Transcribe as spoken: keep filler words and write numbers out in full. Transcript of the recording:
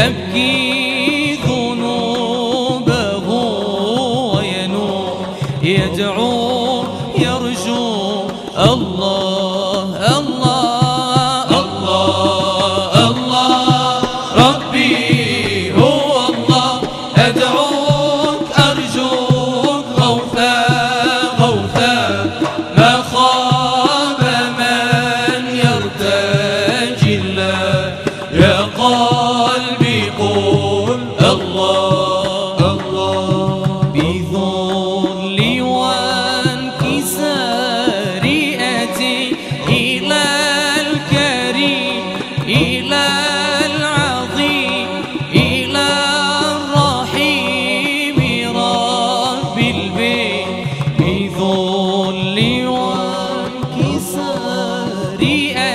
يبكي ذنوبه وينوح يدعو يرجو الله الله الله الله ربي هو الله أدعوك أرجوك غوثا غوثا ما خاب من يرتجي الله يا قلبي قل الله الله بذل وانكسار أتي إلى الكريم إلى العظيم إلى الرحيم رب البيت بذل وانكسار